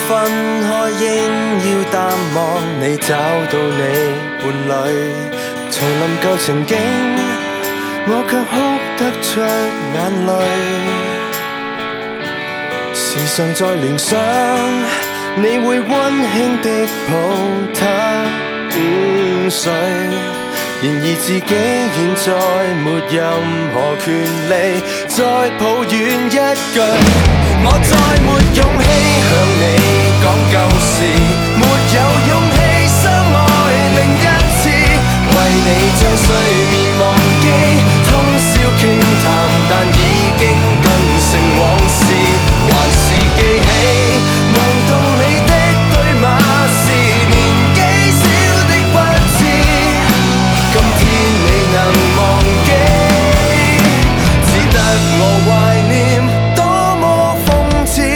分開，應要淡忘你，找到你伴侶。重臨舊情景，我卻哭得出眼淚。時常在聯想，你會溫馨的抱他午睡。然而自己現在沒任何權利再抱怨一句，我再沒勇氣向你講舊事，沒有勇氣相愛另一次，為你將睡眠忘記，通宵傾談，但已經更成往事，還是記起無道理的對罵，是年紀小的不智，今天你能忘記，只得我懷念，多麼諷刺。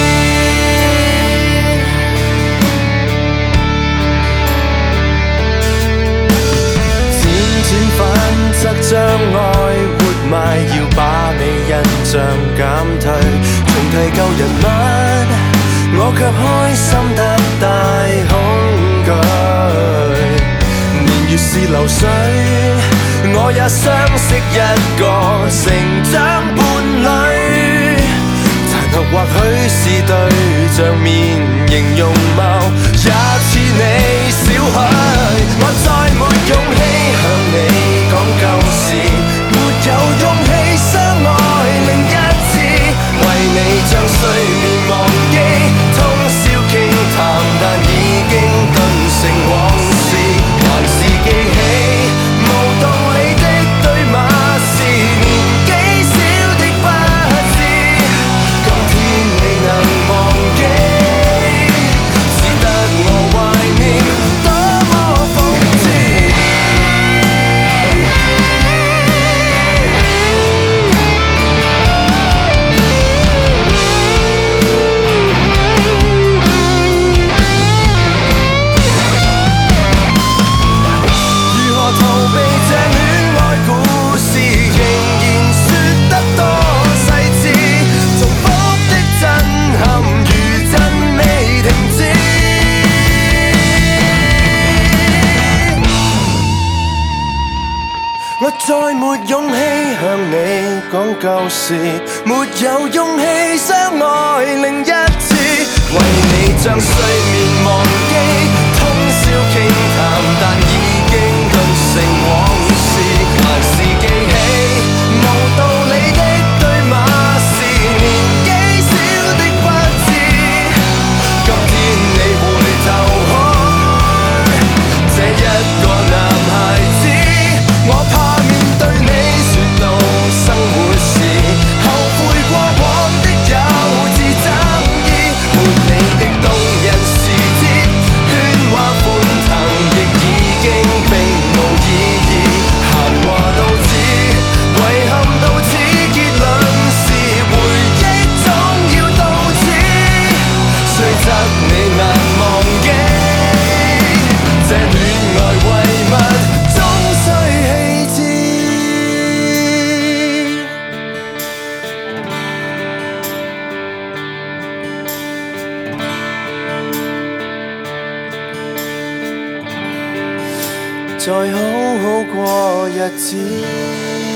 輾轉反側將愛活埋，要把你印象減退，重提舊人物，我卻開心得大恐懼。年月是流水，我也相識一個成長伴侶，殘酷或許是對象面型容貌也似你少許，我再沒勇氣向你講舊事，沒有勇氣相愛另一次，為你將睡眠忘記，通宵傾談，但已經頓成往事，還是記起無道理的對罵，是年紀小的不智，今天你能忘記，只得我懷念，多麼諷刺。如何逃避這戀愛故事，仍然說得多細緻，重複的震撼如真未停止。我再沒勇氣向你講舊事，沒有勇氣相愛另一次，為你將睡眠忘記，通宵傾談，但已經頓成往事，還是記起無道理的對罵，是年紀小的不智，今天你回頭看這一個男孩子，我怕面對你說到生活時，後悔過往的幼稚爭議，沒你的動人時節，喧嘩歡騰亦已經並無意義，閒話到此，遺憾到此，結論是回憶總要到此，雖則你難忘記，這戀愛遺物終須棄置。再好好過日子。